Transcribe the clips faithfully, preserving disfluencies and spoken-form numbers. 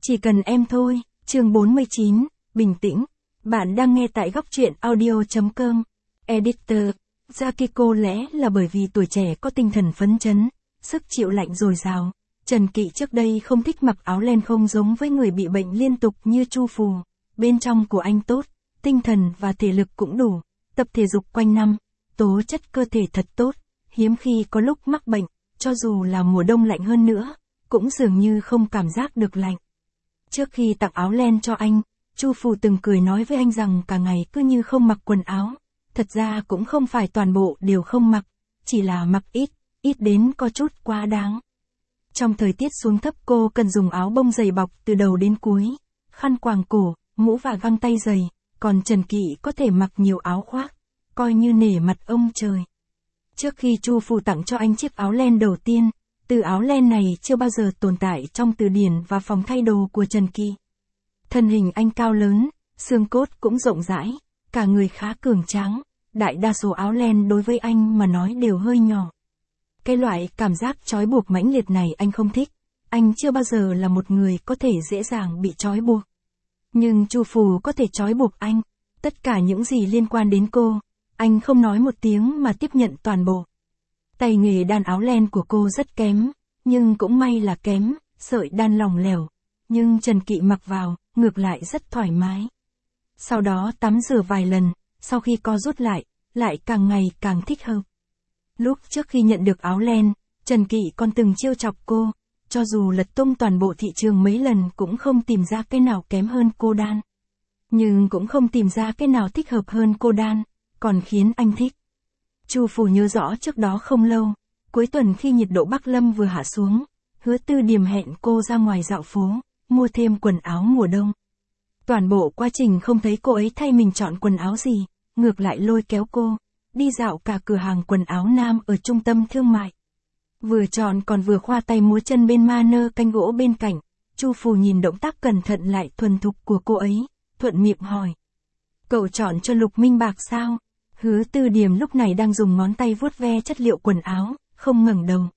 Chỉ cần em thôi, chương bốn mươi chín, bình tĩnh. Bạn đang nghe tại góc truyện audio.com. Editor, Zakiko lẽ là bởi vì tuổi trẻ có tinh thần phấn chấn, sức chịu lạnh dồi dào. Trần Kỵ trước đây không thích mặc áo len không giống với người bị bệnh liên tục như Chu Phù. Bên trong của anh tốt, tinh thần và thể lực cũng đủ, tập thể dục quanh năm, tố chất cơ thể thật tốt, hiếm khi có lúc mắc bệnh, cho dù là mùa đông lạnh hơn nữa, cũng dường như không cảm giác được lạnh. Trước khi tặng áo len cho anh, Chu Phù từng cười nói với anh rằng cả ngày cứ như không mặc quần áo. Thật ra cũng không phải toàn bộ đều không mặc, chỉ là mặc ít, ít đến có chút quá đáng. Trong thời tiết xuống thấp cô cần dùng áo bông dày bọc từ đầu đến cuối, khăn quàng cổ, mũ và găng tay dày, còn Trần Kỵ có thể mặc nhiều áo khoác, coi như nể mặt ông trời. Trước khi Chu Phù tặng cho anh chiếc áo len đầu tiên, từ áo len này chưa bao giờ tồn tại trong từ điển và phòng thay đồ của Trần Kỵ. Thân hình anh cao lớn, xương cốt cũng rộng rãi, cả người khá cường tráng, đại đa số áo len đối với anh mà nói đều hơi nhỏ. Cái loại cảm giác trói buộc mãnh liệt này anh không thích, anh chưa bao giờ là một người có thể dễ dàng bị trói buộc. Nhưng Chu Phù có thể trói buộc anh, tất cả những gì liên quan đến cô, anh không nói một tiếng mà tiếp nhận toàn bộ. Tay nghề đan áo len của cô rất kém, nhưng cũng may là kém, sợi đan lỏng lẻo, nhưng Trần Kỵ mặc vào, ngược lại rất thoải mái. Sau đó tắm rửa vài lần, sau khi co rút lại, lại càng ngày càng thích hợp. Lúc trước khi nhận được áo len, Trần Kỵ còn từng trêu chọc cô, cho dù lật tung toàn bộ thị trường mấy lần cũng không tìm ra cái nào kém hơn cô đan. Nhưng cũng không tìm ra cái nào thích hợp hơn cô đan, còn khiến anh thích. Chu Phù nhớ rõ trước đó không lâu, cuối tuần khi nhiệt độ Bắc Lâm vừa hạ xuống, Hứa Tư Điềm hẹn cô ra ngoài dạo phố, mua thêm quần áo mùa đông. Toàn bộ quá trình không thấy cô ấy thay mình chọn quần áo gì, ngược lại lôi kéo cô, đi dạo cả cửa hàng quần áo nam ở trung tâm thương mại. Vừa chọn còn vừa khoa tay múa chân bên ma nơ canh gỗ bên cạnh, Chu Phù nhìn động tác cẩn thận lại thuần thục của cô ấy, thuận miệng hỏi. Cậu chọn cho Lục Minh Bạc sao? Hứa Tư Điềm lúc này đang dùng ngón tay vuốt ve chất liệu quần áo, không ngẩng đầu.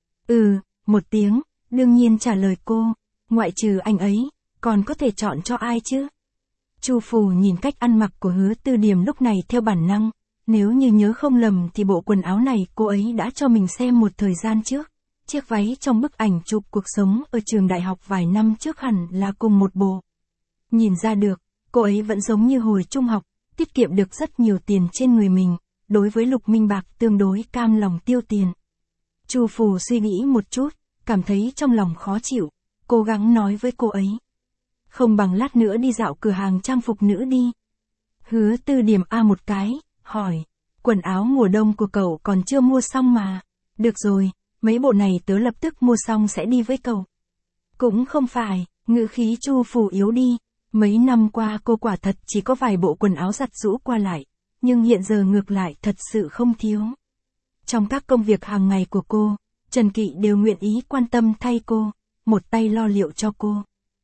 Ừ, một tiếng, đương nhiên trả lời cô, ngoại trừ anh ấy, còn có thể chọn cho ai chứ? Chu Phù nhìn cách ăn mặc của Hứa Tư Điềm lúc này theo bản năng, nếu như nhớ không lầm thì bộ quần áo này cô ấy đã cho mình xem một thời gian trước. Chiếc váy trong bức ảnh chụp cuộc sống ở trường đại học vài năm trước hẳn là cùng một bộ. Nhìn ra được, cô ấy vẫn giống như hồi trung học, tiết kiệm được rất nhiều tiền trên người mình, đối với Lục Minh Bạc tương đối cam lòng tiêu tiền. Chu Phù suy nghĩ một chút, cảm thấy trong lòng khó chịu, cố gắng nói với cô ấy. Không bằng lát nữa đi dạo cửa hàng trang phục nữ đi. Hứa Tư Điềm a một cái, hỏi, quần áo mùa đông của cậu còn chưa mua xong mà. Được rồi, mấy bộ này tớ lập tức mua xong sẽ đi với cậu. Cũng không phải, ngữ khí Chu Phù yếu đi. Mấy năm qua cô quả thật chỉ có vài bộ quần áo giặt giũ qua lại, nhưng hiện giờ ngược lại thật sự không thiếu. Trong các công việc hàng ngày của cô, Trần Kỵ đều nguyện ý quan tâm thay cô, một tay lo liệu cho cô.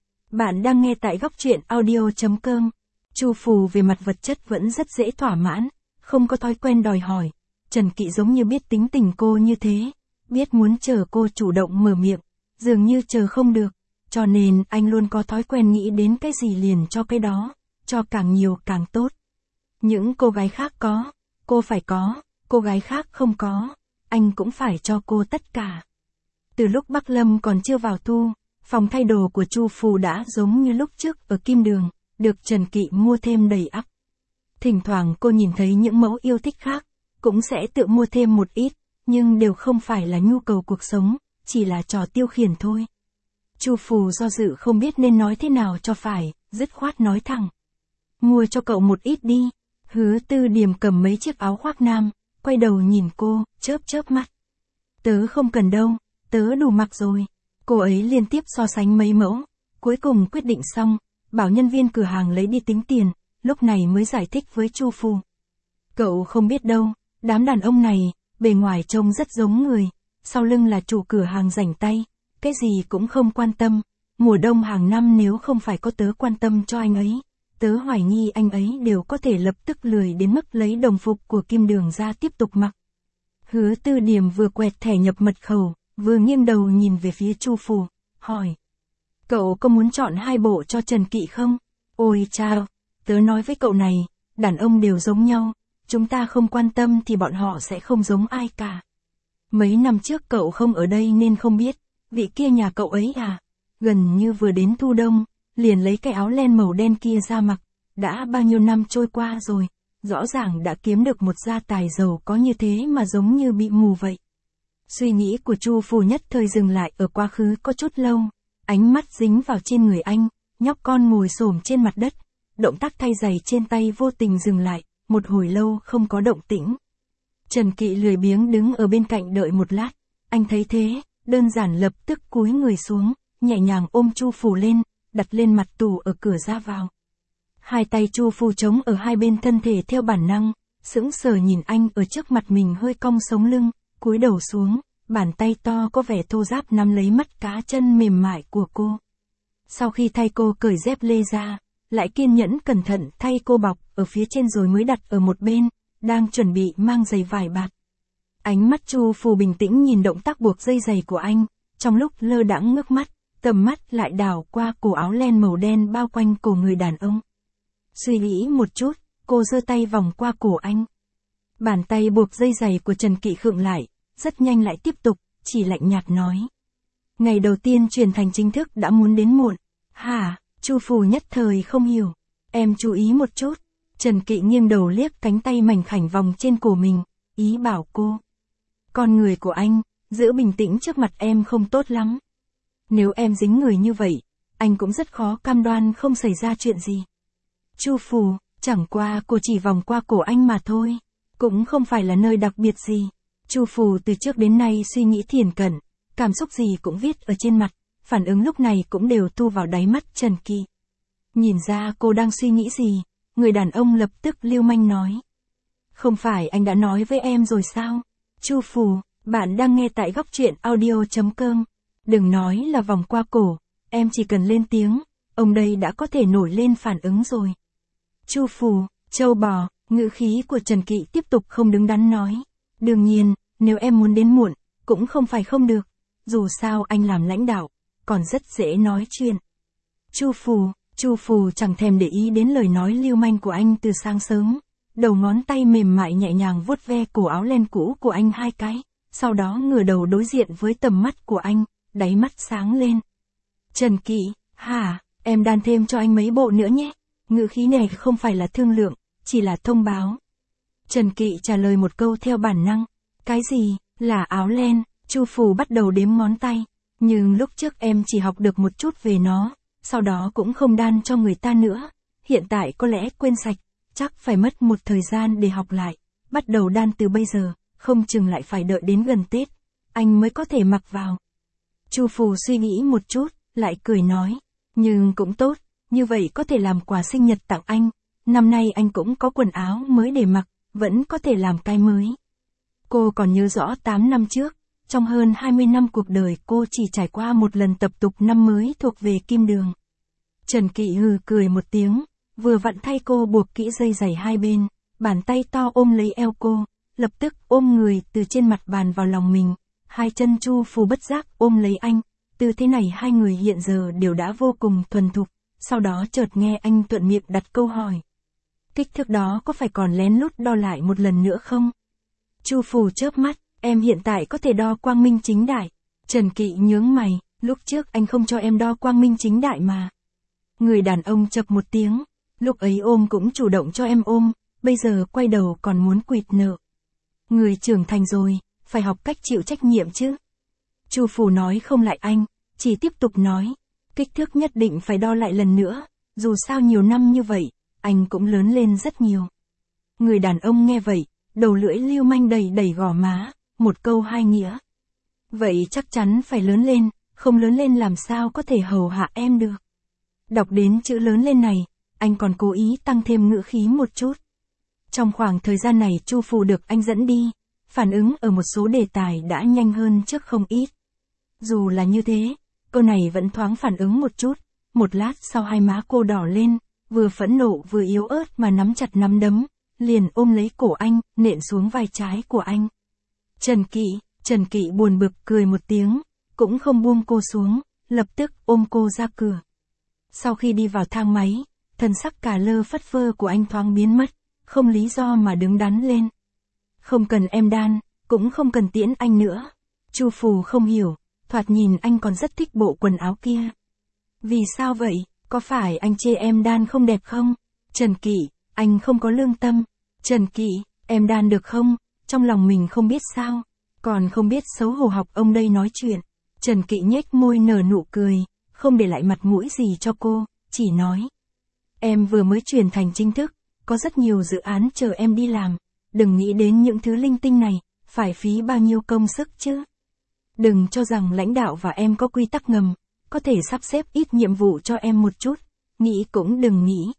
Bạn đang nghe tại góc truyện audio.com. Chu Phù về mặt vật chất vẫn rất dễ thỏa mãn, không có thói quen đòi hỏi. Trần Kỵ giống như biết tính tình cô như thế, biết muốn chờ cô chủ động mở miệng, dường như chờ không được. Cho nên anh luôn có thói quen nghĩ đến cái gì liền cho cái đó, cho càng nhiều càng tốt. Những cô gái khác có, cô phải có, cô gái khác không có, anh cũng phải cho cô tất cả. Từ lúc Bắc Lâm còn chưa vào thu, phòng thay đồ của Chu Phù đã giống như lúc trước ở Kim Đường, được Trần Kỵ mua thêm đầy ắp. Thỉnh thoảng cô nhìn thấy những mẫu yêu thích khác, cũng sẽ tự mua thêm một ít, nhưng đều không phải là nhu cầu cuộc sống, chỉ là trò tiêu khiển thôi. Chu Phù do dự không biết nên nói thế nào cho phải, dứt khoát nói thẳng. Mua cho cậu một ít đi. Hứa Tư Điềm cầm mấy chiếc áo khoác nam, quay đầu nhìn cô, chớp chớp mắt. Tớ không cần đâu, tớ đủ mặc rồi. Cô ấy liên tiếp so sánh mấy mẫu, cuối cùng quyết định xong, bảo nhân viên cửa hàng lấy đi tính tiền, lúc này mới giải thích với Chu Phù. Cậu không biết đâu, đám đàn ông này, bề ngoài trông rất giống người, sau lưng là chủ cửa hàng rảnh tay. Cái gì cũng không quan tâm, mùa đông hàng năm nếu không phải có tớ quan tâm cho anh ấy, tớ hoài nghi anh ấy đều có thể lập tức lười đến mức lấy đồng phục của Kim Đường ra tiếp tục mặc. Hứa Tư Điềm vừa quẹt thẻ nhập mật khẩu, vừa nghiêng đầu nhìn về phía Chu Phù, hỏi. Cậu có muốn chọn hai bộ cho Trần Kỵ không? Ôi chao, tớ nói với cậu này, đàn ông đều giống nhau, chúng ta không quan tâm thì bọn họ sẽ không giống ai cả. Mấy năm trước cậu không ở đây nên không biết, vị kia nhà cậu ấy à, gần như vừa đến thu đông, liền lấy cái áo len màu đen kia ra mặc, đã bao nhiêu năm trôi qua rồi, rõ ràng đã kiếm được một gia tài giàu có như thế mà giống như bị mù vậy. Suy nghĩ của Chu Phù nhất thời dừng lại ở quá khứ có chút lâu, ánh mắt dính vào trên người anh, nhóc con ngồi xổm trên mặt đất, động tác thay giày trên tay vô tình dừng lại, một hồi lâu không có động tĩnh. Trần Kỵ lười biếng đứng ở bên cạnh đợi một lát, anh thấy thế, đơn giản lập tức cúi người xuống, nhẹ nhàng ôm Chu Phù lên, đặt lên mặt tủ ở cửa ra vào. Hai tay Chu Phù chống ở hai bên thân thể theo bản năng, sững sờ nhìn anh ở trước mặt mình hơi cong sống lưng, cúi đầu xuống, bàn tay to có vẻ thô ráp nắm lấy mắt cá chân mềm mại của cô. Sau khi thay cô cởi dép lê ra, lại kiên nhẫn cẩn thận thay cô bọc ở phía trên rồi mới đặt ở một bên, đang chuẩn bị mang giày vải bạt. Ánh mắt Chu Phù bình tĩnh nhìn động tác buộc dây giày của anh, trong lúc lơ đãng ngước mắt, tầm mắt lại đảo qua cổ áo len màu đen bao quanh cổ người đàn ông. Suy nghĩ một chút, cô giơ tay vòng qua cổ anh. Bàn tay buộc dây giày của Trần Kỵ khựng lại, rất nhanh lại tiếp tục, chỉ lạnh nhạt nói. Ngày đầu tiên truyền thành chính thức đã muốn đến muộn. Hả? Chu Phù nhất thời không hiểu. Em chú ý một chút. Trần Kỵ nghiêng đầu liếc cánh tay mảnh khảnh vòng trên cổ mình, ý bảo cô. Con người của anh, giữ bình tĩnh trước mặt em không tốt lắm. Nếu em dính người như vậy, anh cũng rất khó cam đoan không xảy ra chuyện gì. Chu Phù, chẳng qua cô chỉ vòng qua cổ anh mà thôi, cũng không phải là nơi đặc biệt gì. Chu Phù từ trước đến nay suy nghĩ thiền cẩn, cảm xúc gì cũng viết ở trên mặt, phản ứng lúc này cũng đều thu vào đáy mắt Trần Kỵ. Nhìn ra cô đang suy nghĩ gì, người đàn ông lập tức lưu manh nói. Không phải anh đã nói với em rồi sao? Chu Phù, bạn đang nghe tại góc truyện audio chấm com. Đừng nói là vòng qua cổ, em chỉ cần lên tiếng, ông đây đã có thể nổi lên phản ứng rồi. Chu Phù, trâu bò, ngữ khí của Trần Kỵ tiếp tục không đứng đắn nói. Đương nhiên, nếu em muốn đến muộn, cũng không phải không được. Dù sao anh làm lãnh đạo, còn rất dễ nói chuyện. Chu Phù, Chu Phù chẳng thèm để ý đến lời nói lưu manh của anh từ sáng sớm. Đầu ngón tay mềm mại nhẹ nhàng vuốt ve cổ áo len cũ của anh hai cái, sau đó ngửa đầu đối diện với tầm mắt của anh, đáy mắt sáng lên. Trần Kỵ, hả, em đan thêm cho anh mấy bộ nữa nhé. Ngữ khí này không phải là thương lượng, chỉ là thông báo. Trần Kỵ trả lời một câu theo bản năng. Cái gì, là áo len? Chu Phù bắt đầu đếm ngón tay. Nhưng lúc trước em chỉ học được một chút về nó, sau đó cũng không đan cho người ta nữa. Hiện tại có lẽ quên sạch, chắc phải mất một thời gian để học lại. Bắt đầu đan từ bây giờ, không chừng lại phải đợi đến gần Tết, anh mới có thể mặc vào. Chu Phù suy nghĩ một chút, lại cười nói. Nhưng cũng tốt, như vậy có thể làm quà sinh nhật tặng anh. Năm nay anh cũng có quần áo mới để mặc, vẫn có thể làm cái mới. Cô còn nhớ rõ tám năm trước, trong hơn hai mươi năm cuộc đời cô chỉ trải qua một lần tập tục năm mới thuộc về kim đường. Trần Kỵ hừ cười một tiếng, vừa vặn thay cô buộc kỹ dây giày hai bên, bàn tay to ôm lấy eo cô, lập tức ôm người từ trên mặt bàn vào lòng mình, hai chân Chu Phù bất giác ôm lấy anh, từ thế này hai người hiện giờ đều đã vô cùng thuần thục, sau đó chợt nghe anh thuận miệng đặt câu hỏi. Kích thước đó có phải còn lén lút đo lại một lần nữa không? Chu Phù chớp mắt, em hiện tại có thể đo quang minh chính đại. Trần Kỵ nhướng mày, lúc trước anh không cho em đo quang minh chính đại mà. Người đàn ông chập một tiếng, lúc ấy ôm cũng chủ động cho em ôm, bây giờ quay đầu còn muốn quỵt nợ. Người trưởng thành rồi, phải học cách chịu trách nhiệm chứ. Chu Phù nói không lại anh, chỉ tiếp tục nói, kích thước nhất định phải đo lại lần nữa, dù sao nhiều năm như vậy, anh cũng lớn lên rất nhiều. Người đàn ông nghe vậy, đầu lưỡi lưu manh đầy đầy gò má, một câu hai nghĩa. Vậy chắc chắn phải lớn lên, không lớn lên làm sao có thể hầu hạ em được. Đọc đến chữ lớn lên này, anh còn cố ý tăng thêm ngữ khí một chút. Trong khoảng thời gian này Chu Phù được anh dẫn đi, phản ứng ở một số đề tài đã nhanh hơn trước không ít. Dù là như thế, câu này vẫn thoáng phản ứng một chút, một lát sau hai má cô đỏ lên, vừa phẫn nộ vừa yếu ớt mà nắm chặt nắm đấm, liền ôm lấy cổ anh, nện xuống vai trái của anh. Trần Kỵ, Trần Kỵ buồn bực cười một tiếng, cũng không buông cô xuống, lập tức ôm cô ra cửa. Sau khi đi vào thang máy, thần sắc cà lơ phất phơ của anh thoáng biến mất, không lý do mà đứng đắn lên. Không cần em đan, cũng không cần tiễn anh nữa. Chu Phù không hiểu, thoạt nhìn anh còn rất thích bộ quần áo kia. Vì sao vậy, có phải anh chê em đan không đẹp không? Trần Kỵ, anh không có lương tâm. Trần Kỵ, em đan được không? Trong lòng mình không biết sao, còn không biết xấu hổ học ông đây nói chuyện. Trần Kỵ nhếch môi nở nụ cười, không để lại mặt mũi gì cho cô, chỉ nói. Em vừa mới chuyển thành chính thức, có rất nhiều dự án chờ em đi làm, đừng nghĩ đến những thứ linh tinh này, phải phí bao nhiêu công sức chứ. Đừng cho rằng lãnh đạo và em có quy tắc ngầm, có thể sắp xếp ít nhiệm vụ cho em một chút, nghĩ cũng đừng nghĩ.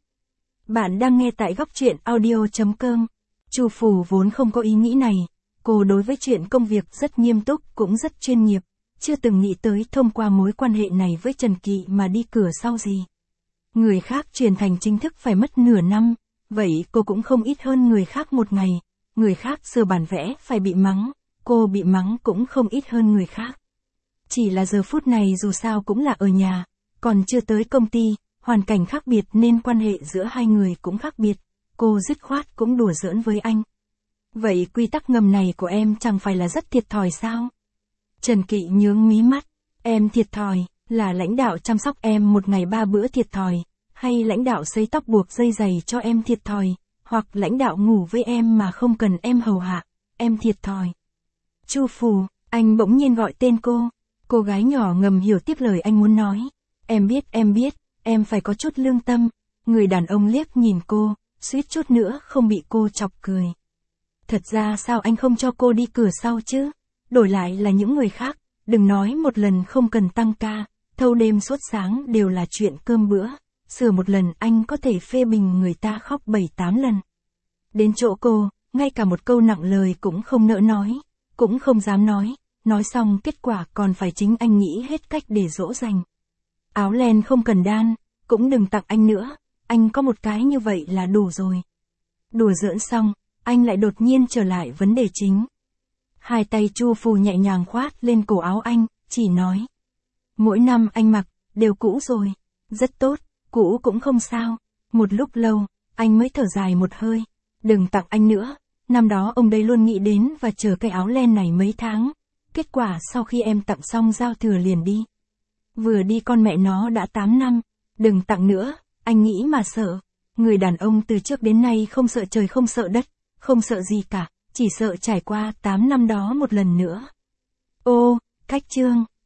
Bạn đang nghe tại góc truyện audio chấm com. Chu Phù vốn không có ý nghĩ này, cô đối với chuyện công việc rất nghiêm túc cũng rất chuyên nghiệp, chưa từng nghĩ tới thông qua mối quan hệ này với Trần Kỵ mà đi cửa sau gì. Người khác chuyển thành chính thức phải mất nửa năm, vậy cô cũng không ít hơn người khác một ngày, người khác sửa bản vẽ phải bị mắng, cô bị mắng cũng không ít hơn người khác. Chỉ là giờ phút này dù sao cũng là ở nhà, còn chưa tới công ty, hoàn cảnh khác biệt nên quan hệ giữa hai người cũng khác biệt, cô dứt khoát cũng đùa giỡn với anh. Vậy quy tắc ngầm này của em chẳng phải là rất thiệt thòi sao? Trần Kỵ nhướng mí mắt, em thiệt thòi, là lãnh đạo chăm sóc em một ngày ba bữa thiệt thòi, hay lãnh đạo sấy tóc buộc dây giày cho em thiệt thòi, hoặc lãnh đạo ngủ với em mà không cần em hầu hạ, em thiệt thòi. Chu Phù, anh bỗng nhiên gọi tên cô, cô gái nhỏ ngầm hiểu tiếp lời anh muốn nói. Em biết em biết, em phải có chút lương tâm. Người đàn ông liếc nhìn cô, suýt chút nữa không bị cô chọc cười. Thật ra sao anh không cho cô đi cửa sau chứ? Đổi lại là những người khác, đừng nói một lần không cần tăng ca, thâu đêm suốt sáng đều là chuyện cơm bữa, sửa một lần anh có thể phê bình người ta khóc bảy tám lần. Đến chỗ cô, ngay cả một câu nặng lời cũng không nỡ nói, cũng không dám nói, nói xong kết quả còn phải chính anh nghĩ hết cách để dỗ dành. Áo len không cần đan, cũng đừng tặng anh nữa, anh có một cái như vậy là đủ rồi. Đùa giỡn xong, anh lại đột nhiên trở lại vấn đề chính. Hai tay Chu Phù nhẹ nhàng khoát lên cổ áo anh, chỉ nói. Mỗi năm anh mặc, đều cũ rồi. Rất tốt, cũ cũng không sao. Một lúc lâu, anh mới thở dài một hơi. Đừng tặng anh nữa, năm đó ông đây luôn nghĩ đến và chờ cái áo len này mấy tháng. Kết quả sau khi em tặng xong giao thừa liền đi. Vừa đi con mẹ nó đã tám năm, đừng tặng nữa, anh nghĩ mà sợ. Người đàn ông từ trước đến nay không sợ trời không sợ đất, không sợ gì cả, chỉ sợ trải qua tám năm đó một lần nữa. Ô, cách chương.